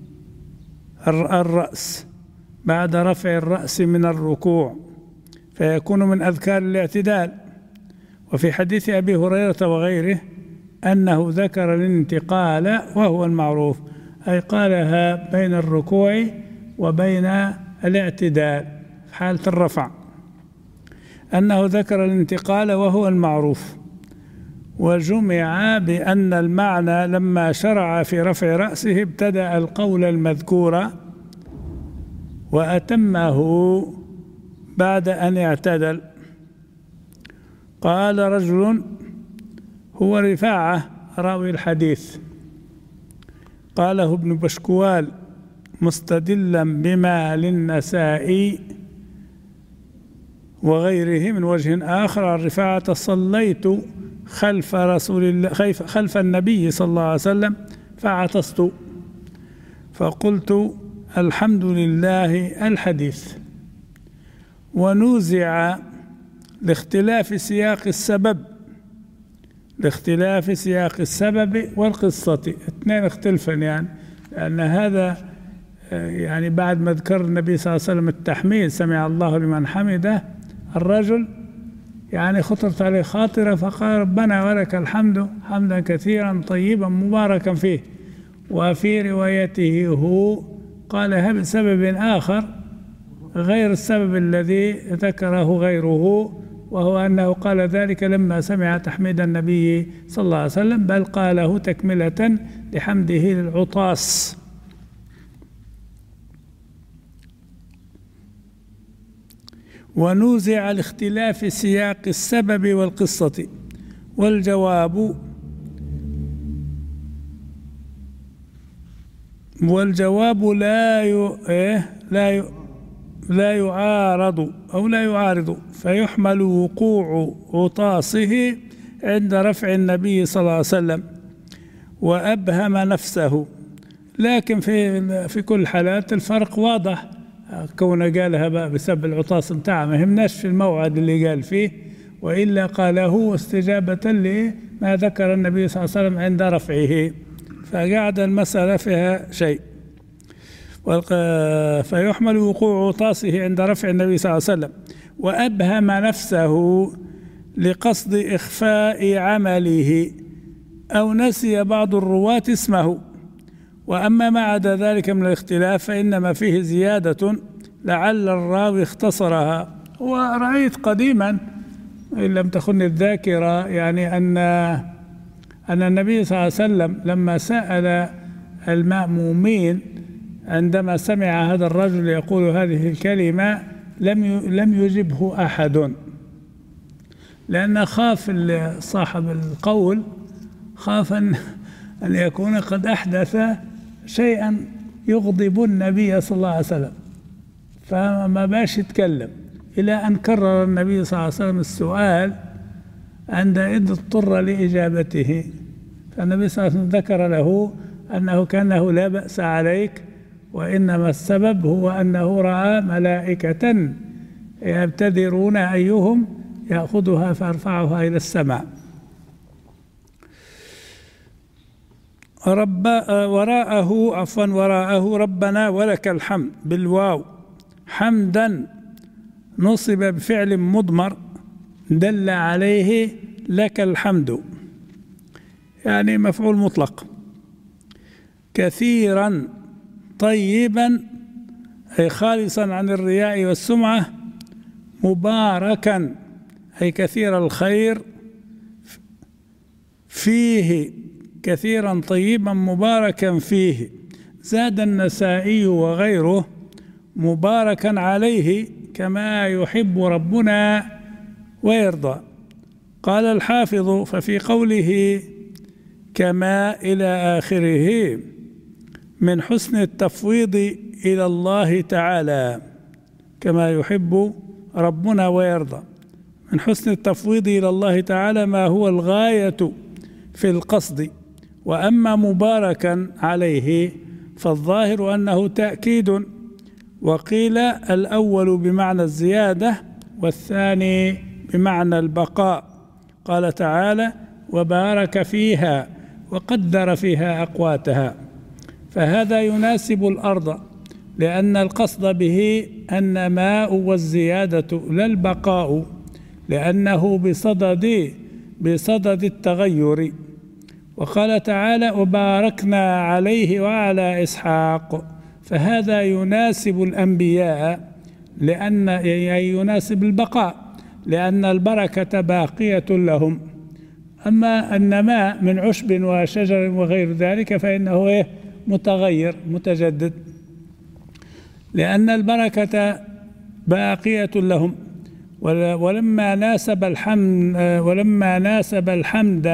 الرأس، بعد رفع الرأس من الركوع، فيكون من أذكار الاعتدال. وفي حديث أبي هريرة وغيره أنه ذكر الانتقال، وهو المعروف أي قالها بين الركوع وبين الاعتدال في حالة الرفع، أنه ذكر الانتقال وهو المعروف. وجمع بأن المعنى لما شرع في رفع رأسه ابتدأ القول المذكور وأتمه بعد أن اعتدل. قال رجل هو رفاعة راوي الحديث، قاله ابن بشكوال مستدلا بما للنسائي وغيره من وجه آخر عن رفاعة: صليت خلف رسول الله خلف النبي صلى الله عليه وسلم فعطست فقلت الحمد لله الحديث. ونوزع لاختلاف سياق السبب والقصة، اثنين اختلفا يعني، لأن هذا يعني بعد ما ذكر النبي صلى الله عليه وسلم التحميد سمع الله لمن حمده، الرجل يعني خطرت عليه خاطرة فقال ربنا ولك الحمد حمدا كثيرا طيبا مباركا فيه. وفي روايته هو قالها بسبب آخر غير السبب الذي ذكره غيره، وهو أنه قال ذلك لما سمع تحميد النبي صلى الله عليه وسلم، بل قاله تكملة لحمده للعطاس. ونوزع لاختلاف سياق السبب والقصة. والجواب لا يعارض فيحمل وقوع عطاسه عند رفع النبي صلى الله عليه وسلم وأبهم نفسه، لكن في كل الحالات الفرق واضح. كونه قالها بسبب العطاس متاعه ما يهمناش في الموعد اللي قال فيه، وإلا قاله استجابة لما ذكر النبي صلى الله عليه وسلم عند رفعه، فقعد المسألة فيها شيء. فيحمل وقوع عطاسه عند رفع النبي صلى الله عليه وسلم وأبهم نفسه لقصد إخفاء عمله، أو نسي بعض الرواة اسمه. وأما ما عدا ذلك من الاختلاف فإنما فيه زيادة لعل الراوي اختصرها. ورأيت قديما إن لم تخن الذاكرة يعني أن النبي صلى الله عليه وسلم لما سأل المأمومين عندما سمع هذا الرجل يقول هذه الكلمة لم يجبه أحد، لأن خاف صاحب القول خاف أن يكون قد أحدث شيئا يغضب النبي صلى الله عليه وسلم، فما باش يتكلم، إلى أن كرر النبي صلى الله عليه وسلم السؤال عندئذ اضطر لإجابته. فالنبي صلى الله عليه وسلم ذكر له أنه كأنه لا بأس عليك، وإنما السبب هو أنه رأى ملائكة يبتدرون أيهم يأخذها فيرفعها إلى السماء. وراءه ربنا ولك الحمد بالواو حمدا نصب بفعل مضمر دل عليه لك الحمد، يعني مفعول مطلق. كثيرا طيبا أي خالصا عن الرياء والسمعة. مباركا أي كثير الخير فيه، كثيرا طيبا مباركا فيه. زاد النسائي وغيره مباركا عليه كما يحب ربنا ويرضى. قال الحافظ ففي قوله كما إلى آخره من حسن التفويض إلى الله تعالى، كما يحب ربنا ويرضى، من حسن التفويض إلى الله تعالى ما هو الغاية في القصد. وأما مباركا عليه فالظاهر أنه تأكيد، وقيل الأول بمعنى الزيادة والثاني بمعنى البقاء. قال تعالى وبارك فيها وقدر فيها أقواتها، فهذا يناسب الأرض، لأن القصد به النماء والزيادة لا البقاء، لأنه بصدد التغير. وقال تعالى وباركنا عليه وعلى إسحاق، فهذا يناسب الأنبياء لأن يناسب البقاء، لأن البركة باقية لهم. أما النماء من عشب وشجر وغير ذلك فإنه متغير متجدد، لأن البركة باقية لهم. ولما ناسب الحمد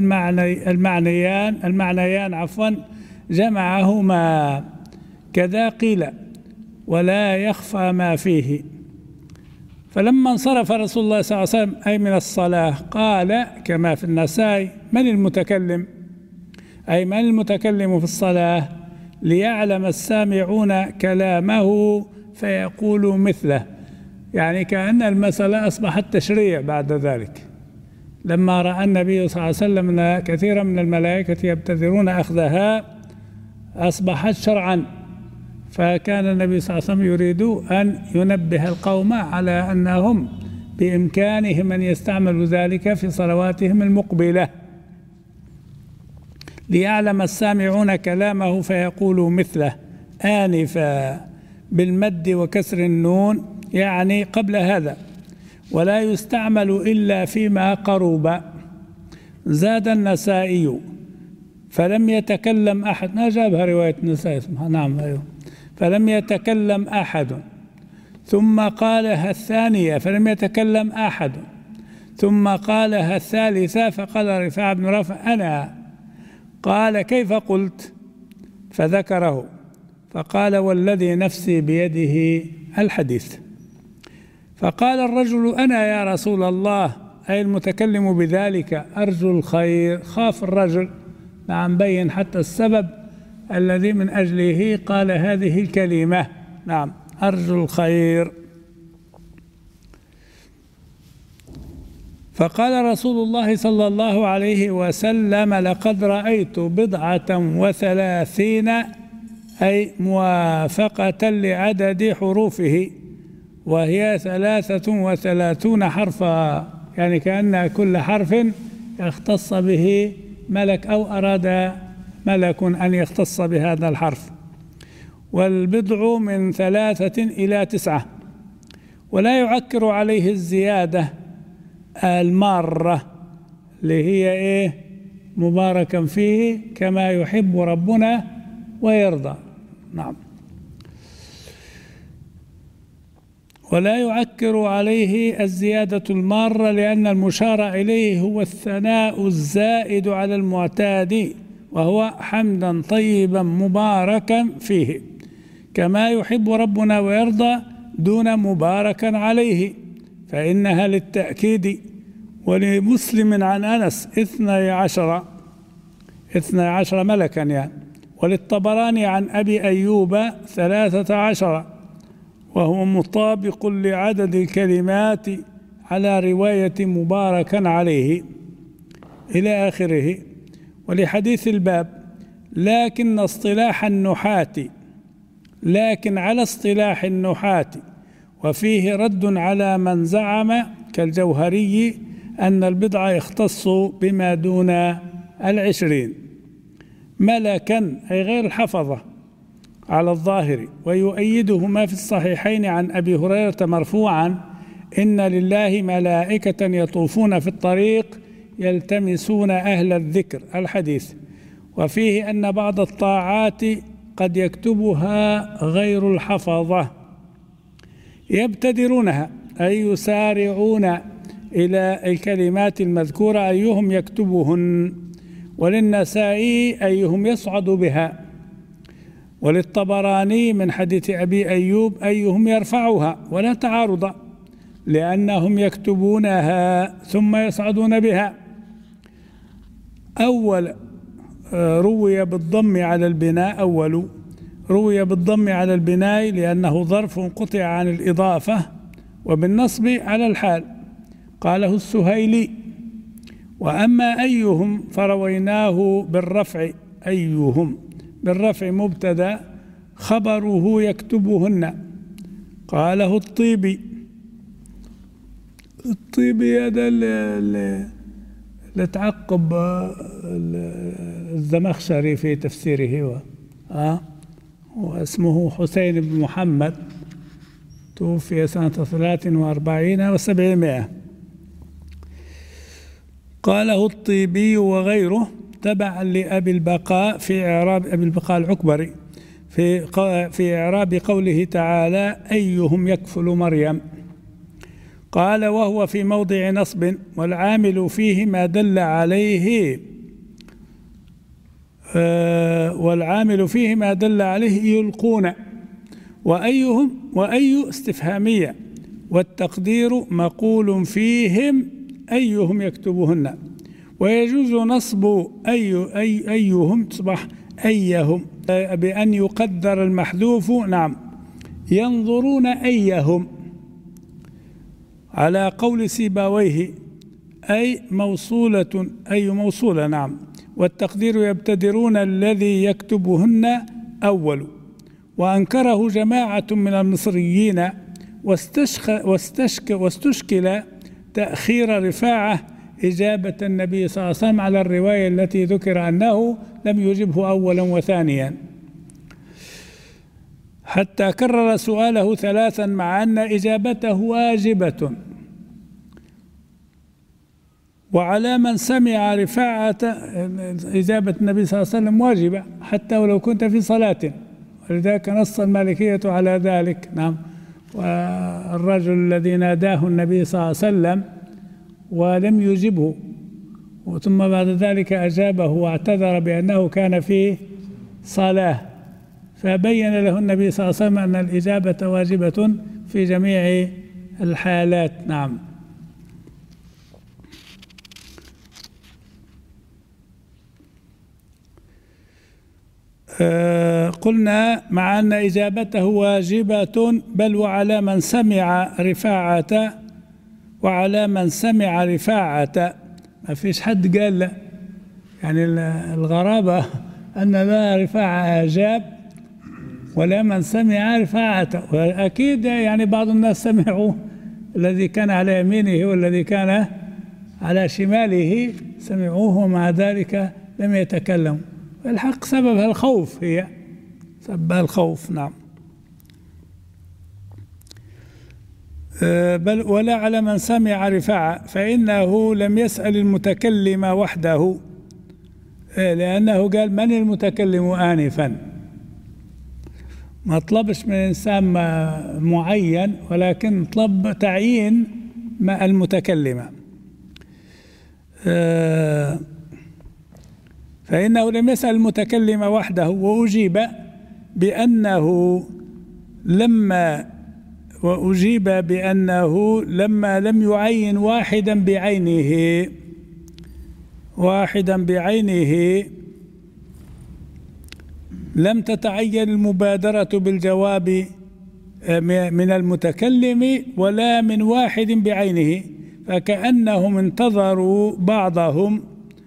المعنيان جمعهما، كذا قيل ولا يخفى ما فيه. فلما انصرف رسول الله صلى الله عليه وسلم أي من الصلاة قال كما في النسائي: من المتكلم؟ أي من المتكلم في الصلاة؟ ليعلم السامعون كلامه فيقولوا مثله. يعني كأن المسألة أصبحت تشريع بعد ذلك، لما رأى النبي صلى الله عليه وسلم أن كثيرا من الملائكة يبتذرون أخذها أصبحت شرعا، فكان النبي صلى الله عليه وسلم يريد أن ينبه القوم على أنهم بإمكانهم أن يستعملوا ذلك في صلواتهم المقبلة. ليعلم السامعون كلامه فيقولوا مثله آنفا بالمد وكسر النون، يعني قبل هذا، ولا يستعمل إلا فيما قرب. زاد النسائي فلم يتكلم أحد، ما جابها رواية النسائي اسمها، نعم أيوه، فلم يتكلم أحد، ثم قالها الثانية فلم يتكلم أحد، ثم قالها الثالثة فقال رفاعة بن رافع أنا، قال كيف قلت؟ فذكره، فقال والذي نفسي بيده الحديث. فقال الرجل أنا يا رسول الله، أي المتكلم بذلك أرجو الخير. خاف الرجل، نعم، بين حتى السبب الذي من أجله قال هذه الكلمة، نعم، أرجو الخير. فقال رسول الله صلى الله عليه وسلم لقد رأيت 37 أي موافقة لعدد حروفه، وهي 33 حرفا، يعني كأن كل حرف يختص به ملك أو أراد ملك أن يختص بهذا الحرف. والبضع من 3 إلى 9، ولا يعكر عليه الزيادة المارة اللي هي مباركا فيه كما يحب ربنا ويرضى، نعم. ولا يعكر عليه الزيادة المارة، لأن المشار إليه هو الثناء الزائد على المعتاد، وهو حمدا طيبا مباركا فيه كما يحب ربنا ويرضى، دون مباركا عليه، فإنها للتأكيد. ولمسلم عن أنس 12 ملكا يعني. وللطبراني عن أبي أيوب 13، وهو مطابق لعدد الكلمات على رواية مباركا عليه إلى آخره. ولحديث الباب لكن على اصطلاح النحاة، وفيه رد على من زعم كالجوهري أن البضع يختص بما دون 20 ملكا، أي غير الحفظة على الظاهر. ويؤيده ما في الصحيحين عن أبي هريرة مرفوعا: إن لله ملائكة يطوفون في الطريق يلتمسون أهل الذكر، الحديث. وفيه أن بعض الطاعات قد يكتبها غير الحفظة يبتدرونها، أي يسارعون إلى الكلمات المذكورة أيهم يكتبهن. وللنسائي أيهم يصعد بها. وللطبراني من حديث أبي أيوب أيهم يرفعها، ولا تعارض، لأنهم يكتبونها ثم يصعدون بها. أول روي بالضم على البناء لأنه ظرف قطع عن الإضافة، وبالنصب على الحال، قاله السهيلي. وأما أيهم فرويناه بالرفع، أيهم بالرفع مبتدأ، خبره يكتبهن، قاله الطيبي. هذا لتعقب الزمخشري في تفسيره واسمه حسين بن محمد، توفي سنة 43 و700. قاله الطيبي وغيره تبعا لأبي البقاء في إعراب أبي البقاء العكبري في إعراب قوله تعالى أيهم يكفل مريم. قال وهو في موضع نصب، والعامل فيه ما دل عليه يلقون، وأيهم وأي استفهامية، والتقدير مقول فيهم أيهم يكتبهن. ويجوز نصب أيهم تصبح أيهم بأن يقدر المحذوف نعم ينظرون أيهم على قول سيبويه أي موصولة نعم، والتقدير يبتدرون الذي يكتبهن أول. وأنكره جماعة من المصريين، واستشكل تأخير رفاعة إجابة النبي صلى الله عليه وسلم على الرواية التي ذكر أنه لم يجبه أولا وثانيا، حتى كرر سؤاله 3 مع أن إجابته واجبة. وعلى من سمع رفاعة إجابة النبي صلى الله عليه وسلم واجبة حتى ولو كنت في صلاة، ولذلك نص المالكية على ذلك نعم. والرجل الذي ناداه النبي صلى الله عليه وسلم ولم يجبه، ثم بعد ذلك أجابه واعتذر بأنه كان في صلاة، فبين له النبي صلى الله عليه وسلم أن الإجابة واجبة في جميع الحالات نعم. قلنا مع أن إجابته واجبة، بل وعلى من سمع رفاعة ما فيش حد قال لا، يعني الغرابة أن لا رفاعة أجاب ولا من سمع رفاعة. وأكيد يعني بعض الناس سمعوا الذي كان على يمينه والذي كان على شماله سمعوه، ومع ذلك لم يتكلموا. الحق سببها الخوف، هي سببها الخوف نعم. بل ولا على من سمع رفاعة، فإنه لم يسأل المتكلم وحده، لأنه قال من المتكلم آنفا، ما طلبش من إنسان معين، ولكن طلب تعيين مع المتكلم. فإنه لم يسأل المتكلم وحده، وأجيب بأنه لما لم يعين واحدا بعينه لم تتعين المبادرة بالجواب من المتكلم ولا من واحد بعينه، فكأنهم انتظروا بعضهم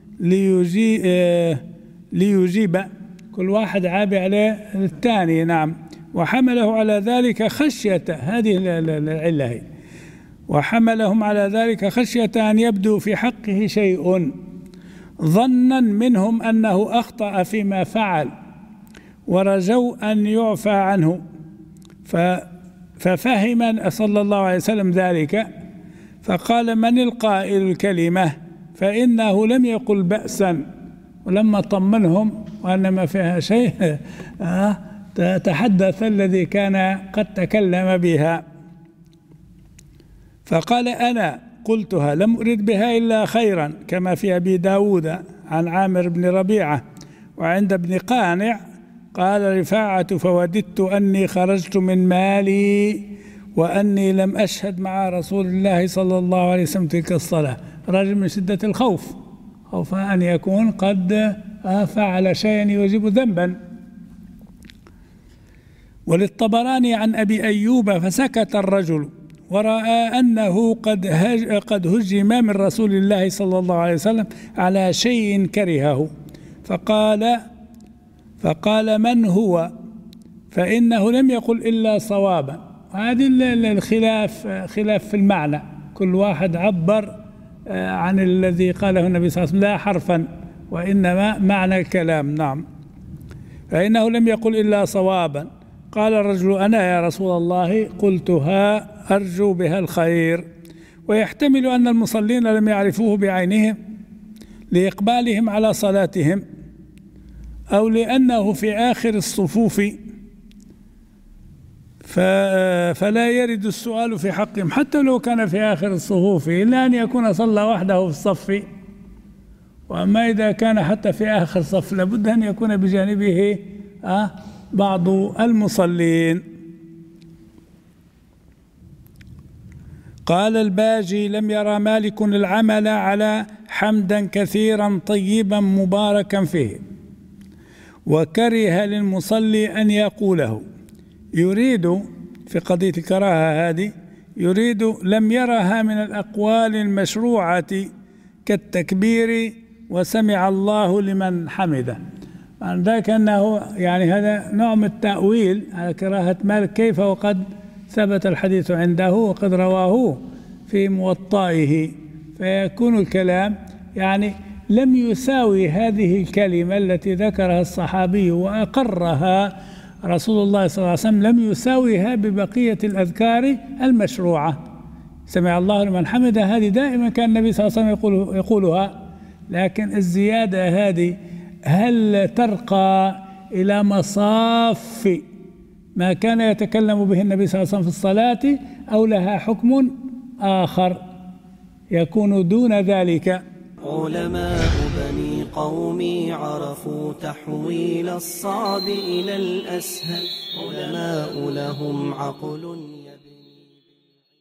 ليجيب كل واحد عابي عليه الثاني نعم. وحمله على ذلك خشية، هذه العلة، وحملهم على ذلك خشية أن يبدو في حقه شيء، ظنا منهم أنه أخطأ فيما فعل، ورجوا أن يعفى عنه. ففهم صلى الله عليه وسلم ذلك، فقال من القائل الكلمة، فإنه لم يقل بأسا. ولما طمنهم وأن ما فيها شيء تحدث الذي كان قد تكلم بها، فقال أنا قلتها لم أرد بها إلا خيرا، كما في أبي داود عن عامر بن ربيعة. وعند ابن قانع قال رفاعة فوددت أني خرجت من مالي وأني لم أشهد مع رسول الله صلى الله عليه وسلم تلك الصلاة، رجل من شدة الخوف، خوف أن يكون قد فعل شيئا يوجب ذنبا. وللطبراني عن أبي أيوب فسكت الرجل ورأى أنه قد هجم من رسول الله صلى الله عليه وسلم على شيء كرهه، فقال من هو، فإنه لم يقل إلا صوابا. هذه الخلاف خلاف في المعنى، كل واحد عبر عن الذي قاله النبي صلى الله عليه وسلم لا حرفا وإنما معنى الكلام. نعم. فإنه لم يقل إلا صوابا. قال الرجل أنا يا رسول الله قلتها أرجو بها الخير. ويحتمل أن المصلين لم يعرفوه بعينهم لإقبالهم على صلاتهم، أو لأنه في آخر الصفوف فلا يرد السؤال في حقهم حتى لو كان في آخر الصفوف، إلا أن يكون صلى وحده في الصف. وأما إذا كان حتى في آخر صف لابد أن يكون بجانبه بعض المصلين. قال الباجي لم يرى مالك العمل على حمدا كثيرا طيبا مباركا فيه، وكره للمصلي أن يقوله. يريد في قضية الكراهة هذه يريد لم يرها من الأقوال المشروعة كالتكبير وسمع الله لمن حمده. عن ذاك أنه يعني هذا نوع من التأويل على كراهة مالك، كيف وقد ثبت الحديث عنده وقد رواه في موطئه، فيكون الكلام يعني لم يساوي هذه الكلمة التي ذكرها الصحابي وأقرها رسول الله صلى الله عليه وسلم، لم يساويها ببقية الأذكار المشروعة. سمع الله لمن حمده هذه دائما كان النبي صلى الله عليه وسلم يقولها، لكن الزيادة هذه هل ترقى إلى مصاف ما كان يتكلم به النبي صلى الله عليه وسلم في الصلاة، أو لها حكم آخر يكون دون ذلك؟ علماء بني قومي عرفوا تحويل الصعب إلى الأسهل، علماء لهم عقل